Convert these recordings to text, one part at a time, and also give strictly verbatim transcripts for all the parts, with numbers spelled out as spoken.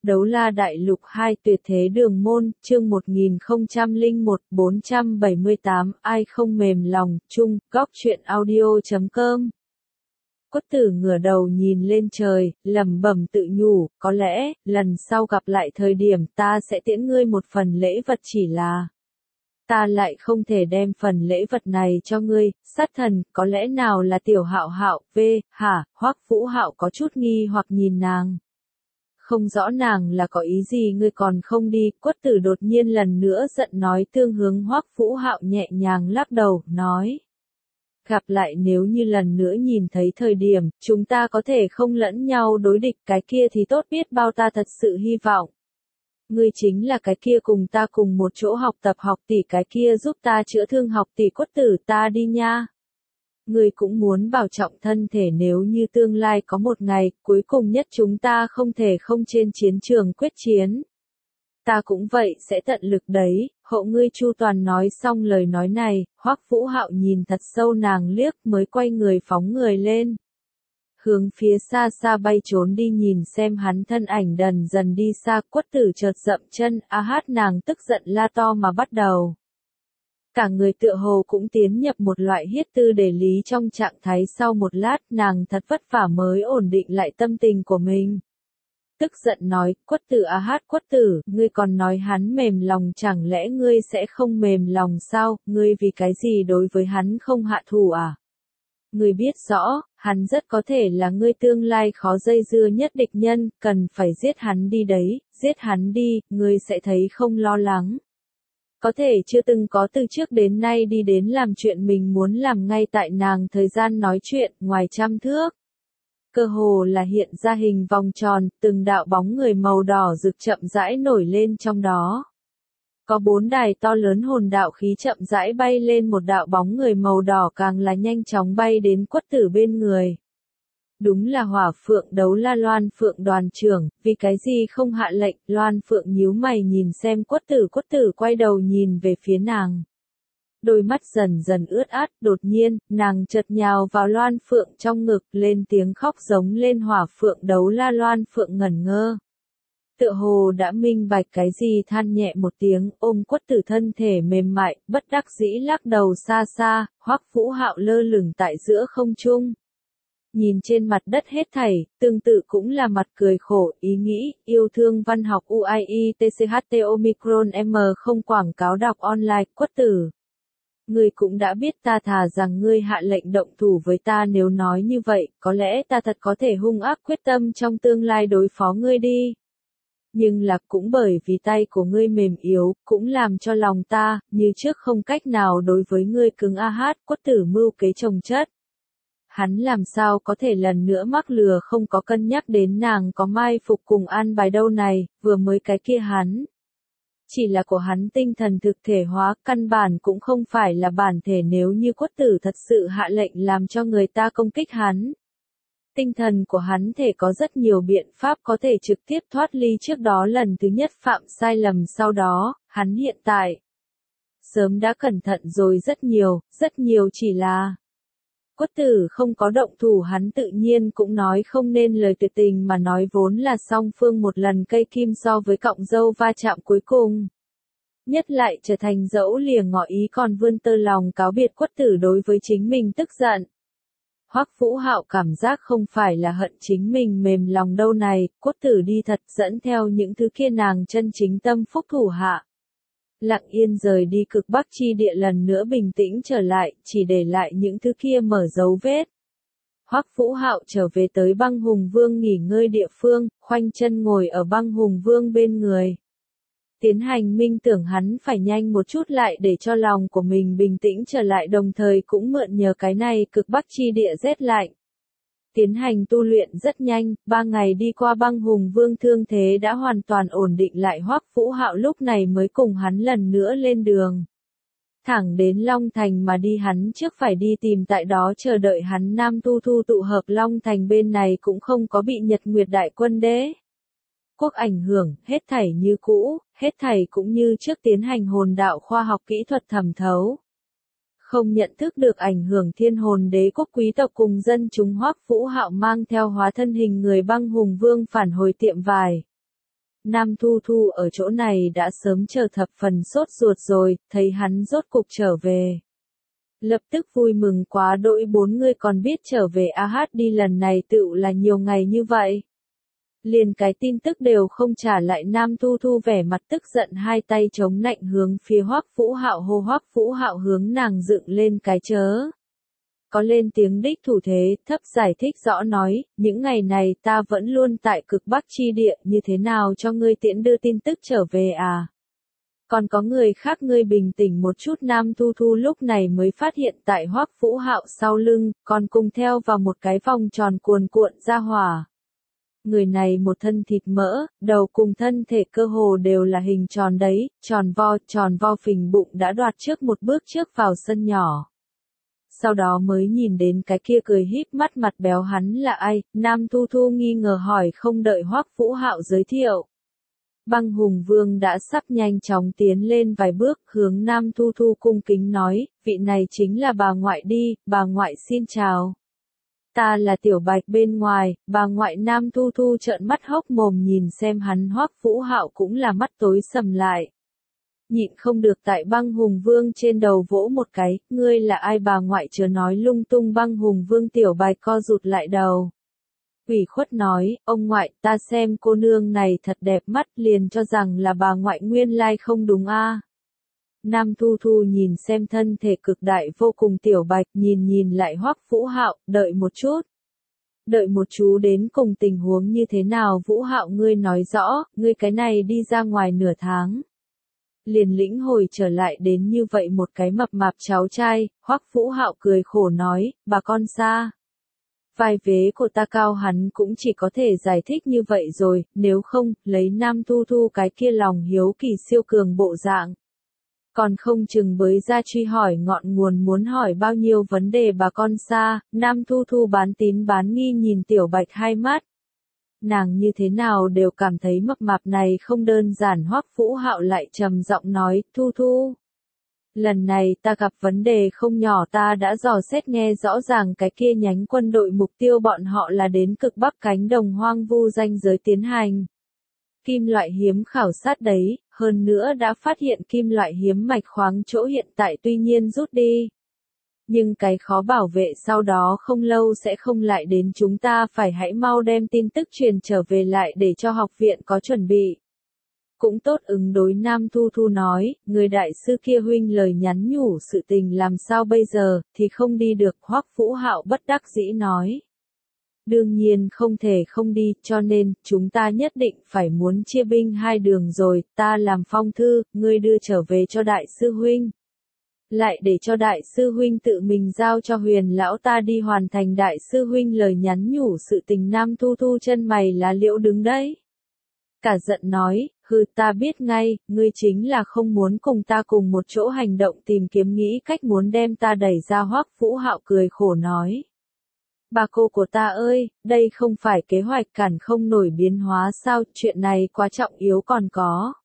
Đấu La Đại Lục hai Tuyệt Thế Đường Môn, chương một nghìn không trăm lẻ một, bốn trăm bảy mươi tám, ai không mềm lòng, chung, góc truyện audio chấm com. Quất Tử ngửa đầu nhìn lên trời, lẩm bẩm tự nhủ, có lẽ, lần sau gặp lại thời điểm ta sẽ tiễn ngươi một phần lễ vật, chỉ là ta lại không thể đem phần lễ vật này cho ngươi. Sát thần, có lẽ nào là Tiểu Hạo Hạo, v, hả? Hoắc Vũ Hạo có chút nghi hoặc nhìn nàng. Không rõ nàng là có ý gì, ngươi còn không đi. Quất Tử đột nhiên lần nữa giận nói, tương hướng Hoắc Vũ Hạo nhẹ nhàng lắc đầu, nói. Gặp lại, nếu như lần nữa nhìn thấy thời điểm, chúng ta có thể không lẫn nhau đối địch, cái kia thì tốt biết bao, ta thật sự hy vọng. Ngươi chính là cái kia cùng ta cùng một chỗ học tập học tỷ, cái kia giúp ta chữa thương học tỷ. Quất Tử, ta đi nha. Ngươi cũng muốn bảo trọng thân thể, nếu như tương lai có một ngày, cuối cùng nhất chúng ta không thể không trên chiến trường quyết chiến. Ta cũng vậy, sẽ tận lực đấy, hộ ngươi chu toàn. Nói xong lời nói này, Hoắc Vũ Hạo nhìn thật sâu nàng liếc, mới quay người phóng người lên. Hướng phía xa xa bay trốn đi, nhìn xem hắn thân ảnh dần dần đi xa. Quất Tử chợt dậm chân, a hát, nàng tức giận la to mà bắt đầu. Cả người tựa hồ cũng tiến nhập một loại hiết tư để lý trong trạng thái. Sau một lát, nàng thật vất vả mới ổn định lại tâm tình của mình. Tức giận nói, Quất Tử, a hát, Quất Tử, ngươi còn nói hắn mềm lòng, chẳng lẽ ngươi sẽ không mềm lòng sao? Ngươi vì cái gì đối với hắn không hạ thủ à? Ngươi biết rõ, hắn rất có thể là ngươi tương lai khó dây dưa nhất địch nhân, cần phải giết hắn đi đấy, giết hắn đi, ngươi sẽ thấy không lo lắng. Có thể chưa từng có từ trước đến nay đi đến làm chuyện mình muốn làm. Ngay tại nàng thời gian nói chuyện, ngoài trăm thước, cơ hồ là hiện ra hình vòng tròn, từng đạo bóng người màu đỏ rực chậm rãi nổi lên trong đó. Có bốn đài to lớn hồn đạo khí chậm rãi bay lên, một đạo bóng người màu đỏ càng là nhanh chóng bay đến Quất Tử bên người. Đúng là Hỏa Phượng Đấu La Loan Phượng đoàn trưởng, vì cái gì không hạ lệnh? Loan Phượng nhíu mày nhìn xem Quất Tử. Quất Tử quay đầu nhìn về phía nàng. Đôi mắt dần dần ướt át, đột nhiên, nàng chợt nhào vào Loan Phượng trong ngực, lên tiếng khóc giống lên. Hỏa Phượng Đấu La Loan Phượng ngẩn ngơ. Tựa hồ đã minh bạch cái gì, than nhẹ một tiếng, ôm Quất Tử thân thể mềm mại, bất đắc dĩ lắc đầu xa xa. Hoắc Vũ Hạo lơ lửng tại giữa không trung. Nhìn trên mặt đất hết thảy, tương tự cũng là mặt cười khổ, ý nghĩ, yêu thương văn học u i e t c h t Omicron M không quảng cáo đọc online. Quất Tử, ngươi cũng đã biết, ta thà rằng ngươi hạ lệnh động thủ với ta. Nếu nói như vậy, có lẽ ta thật có thể hung ác quyết tâm trong tương lai đối phó ngươi đi. Nhưng là cũng bởi vì tay của ngươi mềm yếu, cũng làm cho lòng ta, như trước không cách nào đối với ngươi cứng. A hát, Quất Tử mưu kế chồng chất. Hắn làm sao có thể lần nữa mắc lừa, không có cân nhắc đến nàng có mai phục cùng an bài đâu này, vừa mới cái kia hắn. Chỉ là của hắn tinh thần thực thể hóa, căn bản cũng không phải là bản thể. Nếu như Quất Tử thật sự hạ lệnh làm cho người ta công kích hắn, tinh thần của hắn thể có rất nhiều biện pháp có thể trực tiếp thoát ly trước đó lần thứ nhất phạm sai lầm. Sau đó, hắn hiện tại sớm đã cẩn thận rồi rất nhiều, rất nhiều, chỉ là Quất Tử không có động thủ, hắn tự nhiên cũng nói không nên lời tuyệt tình mà nói. Vốn là song phương một lần cây kim so với cọng dâu va chạm cuối cùng nhất lại trở thành dẫu lìa ngỏ ý, còn vươn tơ lòng cáo biệt. Quất Tử đối với chính mình tức giận. Hoắc Vũ Hạo cảm giác không phải là hận chính mình mềm lòng đâu này. Quất Tử đi thật, dẫn theo những thứ kia nàng chân chính tâm phúc thủ hạ. Lặng yên rời đi cực Bắc chi địa, lần nữa bình tĩnh trở lại, chỉ để lại những thứ kia mở dấu vết. Hoắc Vũ Hạo trở về tới Băng Hùng Vương nghỉ ngơi địa phương, khoanh chân ngồi ở Băng Hùng Vương bên người. Tiến hành minh tưởng, hắn phải nhanh một chút lại để cho lòng của mình bình tĩnh trở lại, đồng thời cũng mượn nhờ cái này cực Bắc chi địa rét lạnh. Tiến hành tu luyện rất nhanh, ba ngày đi qua, Băng Hùng Vương thương thế đã hoàn toàn ổn định lại. Hoắc Vũ Hạo lúc này mới cùng hắn lần nữa lên đường. Thẳng đến Long Thành mà đi, hắn trước phải đi tìm tại đó chờ đợi hắn Nam Tu Thu tụ hợp. Long Thành bên này cũng không có bị Nhật Nguyệt Đại Quân Đế quốc ảnh hưởng, hết thảy như cũ, hết thảy cũng như trước tiến hành hồn đạo khoa học kỹ thuật thẩm thấu. Không nhận thức được ảnh hưởng Thiên Hồn Đế quốc quý tộc cùng dân chúng, Hoắc Vũ Hạo mang theo hóa thân hình người Băng Hùng Vương phản hồi tiệm vải. Nam Thu Thu ở chỗ này đã sớm chờ thập phần sốt ruột rồi, thấy hắn rốt cục trở về. Lập tức vui mừng quá đỗi, bốn người còn biết trở về a hát đi lần này tựu là nhiều ngày như vậy. Liền cái tin tức đều không trả lại. Nam Thu Thu vẻ mặt tức giận, hai tay chống nạnh hướng phía Hoắc Vũ Hạo hô. Hoắc Vũ Hạo hướng nàng dựng lên cái chớ. Có lên tiếng đích thủ thế, thấp giải thích rõ nói, những ngày này ta vẫn luôn tại cực Bắc chi địa, như thế nào cho ngươi tiễn đưa tin tức trở về à? Còn có người khác, ngươi bình tĩnh một chút. Nam Thu Thu lúc này mới phát hiện tại Hoắc Vũ Hạo sau lưng, còn cùng theo vào một cái vòng tròn cuồn cuộn ra hỏa. Người này một thân thịt mỡ, đầu cùng thân thể cơ hồ đều là hình tròn đấy, tròn vo, tròn vo phình bụng đã đoạt trước một bước trước vào sân nhỏ. Sau đó mới nhìn đến cái kia cười híp mắt mặt béo hắn là ai, Nam Thu Thu nghi ngờ hỏi, không đợi Hoắc Vũ Hạo giới thiệu. Băng Hùng Vương đã sắp nhanh chóng tiến lên vài bước, hướng Nam Thu Thu cung kính nói, vị này chính là bà ngoại đi, bà ngoại xin chào. Ta là Tiểu Bạch bên ngoài, bà ngoại. Nam Thu Thu trợn mắt hốc mồm nhìn xem hắn. Hoắc Vũ Hạo cũng là mắt tối sầm lại. Nhịn không được tại Băng Hùng Vương trên đầu vỗ một cái, ngươi là ai bà ngoại, chớ nói lung tung. Băng Hùng Vương Tiểu Bạch co rụt lại đầu. Ủy khuất nói, ông ngoại, ta xem cô nương này thật đẹp mắt, liền cho rằng là bà ngoại, nguyên lai không đúng a. À. Nam Thu Thu nhìn xem thân thể cực đại vô cùng Tiểu Bạch, nhìn nhìn lại Hoắc Vũ Hạo, đợi một chút. Đợi một chú đến cùng tình huống như thế nào? Vũ Hạo, ngươi nói rõ, ngươi cái này đi ra ngoài nửa tháng. Liền lĩnh hồi trở lại đến như vậy một cái mập mạp cháu trai. Hoắc Vũ Hạo cười khổ nói, bà con xa. Vai vế của ta cao, hắn cũng chỉ có thể giải thích như vậy rồi, nếu không, lấy Nam Thu Thu cái kia lòng hiếu kỳ siêu cường bộ dạng. Còn không chừng bới ra truy hỏi ngọn nguồn, muốn hỏi bao nhiêu vấn đề bà con xa. Nam Thu Thu bán tín bán nghi nhìn Tiểu Bạch hai mắt. Nàng như thế nào đều cảm thấy mập mạp này không đơn giản. Hoắc Vũ Hạo lại trầm giọng nói, Thu Thu. Lần này ta gặp vấn đề không nhỏ, ta đã dò xét nghe rõ ràng cái kia nhánh quân đội mục tiêu bọn họ là đến cực Bắc cánh đồng hoang vu ranh giới tiến hành kim loại hiếm khảo sát đấy, hơn nữa đã phát hiện kim loại hiếm mạch khoáng chỗ hiện tại tuy nhiên rút đi. Nhưng cái khó bảo vệ sau đó không lâu sẽ không lại đến, chúng ta phải hãy mau đem tin tức truyền trở về lại để cho học viện có chuẩn bị. Cũng tốt ứng đối. Nam Thu Thu nói, người đại sư kia huynh lời nhắn nhủ sự tình làm sao bây giờ, thì không đi được. Hoắc Vũ Hạo bất đắc dĩ nói. Đương nhiên không thể không đi, cho nên, chúng ta nhất định phải muốn chia binh hai đường rồi, ta làm phong thư, ngươi đưa trở về cho đại sư huynh. Lại để cho đại sư huynh tự mình giao cho Huyền lão ta đi hoàn thành đại sư huynh lời nhắn nhủ sự tình. Nam Thu Thu chân mày lá liễu đứng đấy. Cả giận nói, hừ, ta biết ngay, ngươi chính là không muốn cùng ta cùng một chỗ hành động, tìm kiếm nghĩ cách muốn đem ta đẩy ra. Hoắc Vũ Hạo cười khổ nói. Bà cô của ta ơi, đây không phải kế hoạch cản không nổi biến hóa sao, chuyện này quá trọng yếu. Còn có.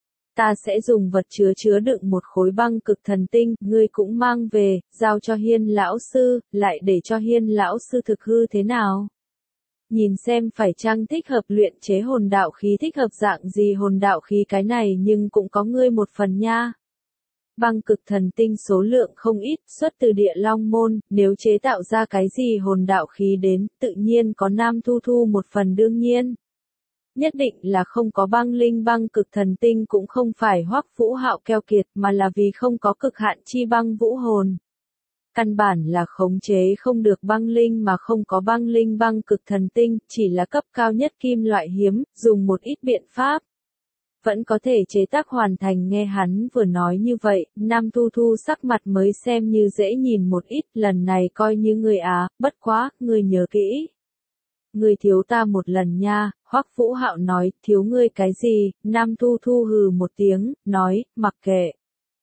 Ta sẽ dùng vật chứa chứa đựng một khối băng cực thần tinh, ngươi cũng mang về, giao cho Hiên lão sư, lại để cho Hiên lão sư thực hư thế nào? Nhìn xem phải chăng thích hợp luyện chế hồn đạo khí, thích hợp dạng gì hồn đạo khí, cái này nhưng cũng có ngươi một phần nha. Băng cực thần tinh số lượng không ít, xuất từ Địa Long môn, nếu chế tạo ra cái gì hồn đạo khí đến, tự nhiên có Nam Thu Thu một phần đương nhiên. Nhất định là không có băng linh. Băng cực thần tinh cũng không phải Hoắc Vũ Hạo keo kiệt, mà là vì không có cực hạn chi băng vũ hồn. Căn bản là khống chế không được băng linh, mà không có băng linh. Băng cực thần tinh chỉ là cấp cao nhất kim loại hiếm, dùng một ít biện pháp vẫn có thể chế tác hoàn thành. Nghe hắn vừa nói như vậy, Nam Thu Thu sắc mặt mới xem như dễ nhìn một ít. Lần này coi như người á, bất quá, người nhớ kỹ. Ngươi thiếu ta một lần nha. Hoắc Vũ Hạo nói, thiếu ngươi cái gì? Nam Thu Thu hừ một tiếng, nói, mặc kệ.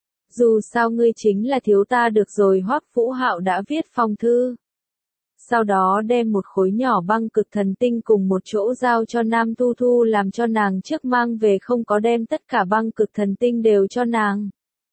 Dù sao ngươi chính là thiếu ta được rồi. Hoắc Vũ Hạo đã viết phong thư. Sau đó đem một khối nhỏ băng cực thần tinh cùng một chỗ giao cho Nam Thu Thu, làm cho nàng trước mang về, không có đem tất cả băng cực thần tinh đều cho nàng.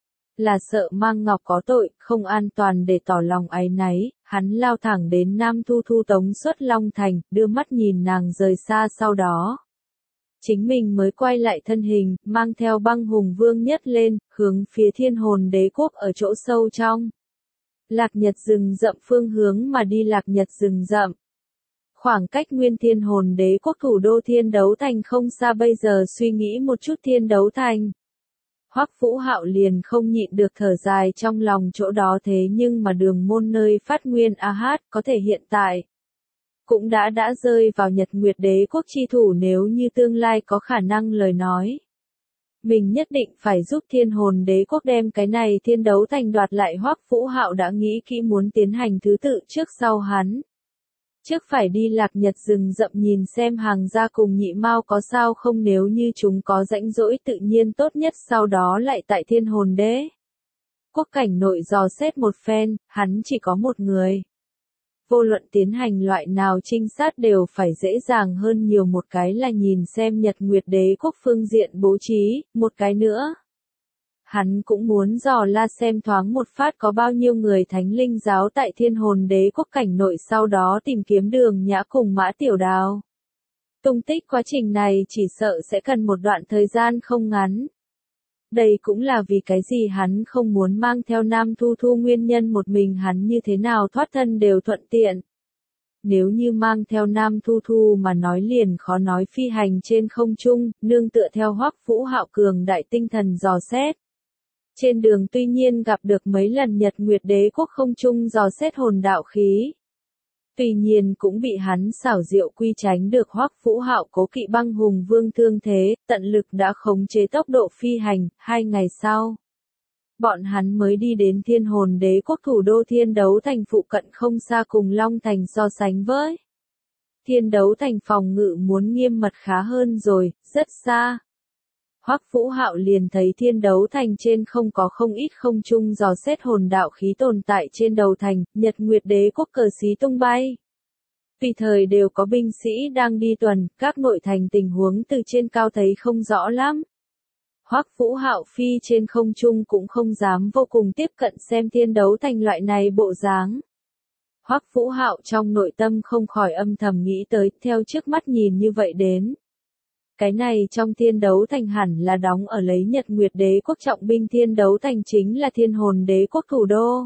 Là sợ mang ngọc có tội, không an toàn, để tỏ lòng áy náy, hắn lao thẳng đến Nam Thu Thu tống xuất Long Thành, đưa mắt nhìn nàng rời xa, sau đó chính mình mới quay lại thân hình, mang theo băng hùng vương nhất lên, hướng phía thiên hồn đế quốc ở chỗ sâu trong. Lạc Nhật rừng rậm phương hướng mà đi Lạc Nhật rừng rậm. Khoảng cách nguyên thiên hồn đế quốc thủ đô Thiên Đấu Thành không xa, bây giờ suy nghĩ một chút Thiên Đấu Thành. Hoắc Vũ Hạo liền không nhịn được thở dài trong lòng, chỗ đó thế nhưng mà đường môn nơi phát nguyên A Hát, có thể hiện tại cũng đã đã rơi vào Nhật Nguyệt đế quốc chi thủ, nếu như tương lai có khả năng lời nói. Mình nhất định phải giúp thiên hồn đế quốc đem cái này Thiên Đấu Thành đoạt lại. Hoắc Vũ Hạo đã nghĩ kỹ muốn tiến hành thứ tự trước sau hắn. Trước phải đi Lạc Nhật rừng rậm nhìn xem hàng gia cùng nhị mao có sao không, nếu như chúng có rãnh rỗi tự nhiên tốt nhất, sau đó lại tại thiên hồn đế quốc cảnh nội dò xét một phen, hắn chỉ có một người. Vô luận tiến hành loại nào trinh sát đều phải dễ dàng hơn nhiều, một cái là nhìn xem Nhật Nguyệt đế quốc phương diện bố trí, một cái nữa. Hắn cũng muốn dò la xem thoáng một phát có bao nhiêu người thánh linh giáo tại thiên hồn đế quốc cảnh nội, sau đó tìm kiếm Đường Nhã cùng Mã Tiểu Đào. Tung tích quá trình này chỉ sợ sẽ cần một đoạn thời gian không ngắn. Đây cũng là vì cái gì hắn không muốn mang theo Nam Thu Thu nguyên nhân, một mình hắn như thế nào thoát thân đều thuận tiện. Nếu như mang theo Nam Thu Thu mà nói liền khó nói phi hành trên không trung, nương tựa theo Hoắc Vũ Hạo cường đại tinh thần dò xét. Trên đường tuy nhiên gặp được mấy lần Nhật Nguyệt đế quốc không trung dò xét hồn đạo khí. Tuy nhiên cũng bị hắn xảo diệu quy tránh được. Hoắc Vũ Hạo cố kỵ băng hùng vương thương thế, tận lực đã khống chế tốc độ phi hành. Hai ngày sau, bọn hắn mới đi đến thiên hồn đế quốc thủ đô Thiên Đấu Thành phụ cận không xa, cùng Long Thành so sánh với Thiên Đấu Thành phòng ngự muốn nghiêm mật khá hơn rồi, rất xa. Hoắc Vũ Hạo liền thấy Thiên Đấu Thành trên không có không ít không trung dò xét hồn đạo khí tồn tại trên đầu thành, Nhật Nguyệt đế quốc cờ xí tung bay. Tùy thời đều có binh sĩ đang đi tuần, các nội thành tình huống từ trên cao thấy không rõ lắm. Hoắc Vũ Hạo phi trên không trung cũng không dám vô cùng tiếp cận xem Thiên Đấu Thành loại này bộ dáng. Hoắc Vũ Hạo trong nội tâm không khỏi âm thầm nghĩ tới, theo trước mắt nhìn như vậy đến. Cái này trong Thiên Đấu Thành hẳn là đóng ở lấy Nhật Nguyệt đế quốc trọng binh, Thiên Đấu Thành chính là thiên hồn đế quốc thủ đô.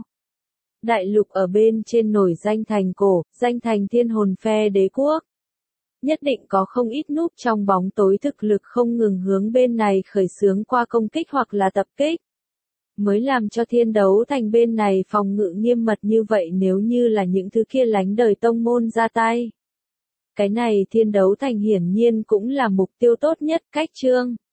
Đại lục ở bên trên nổi danh thành cổ, danh thành thiên hồn phe đế quốc. Nhất định có không ít núp trong bóng tối thực lực không ngừng hướng bên này khởi xướng qua công kích hoặc là tập kích. Mới làm cho Thiên Đấu Thành bên này phòng ngự nghiêm mật như vậy, nếu như là những thứ kia lánh đời tông môn ra tay. Cái này Thiên Đấu Thành hiển nhiên cũng là mục tiêu tốt nhất. Cách chương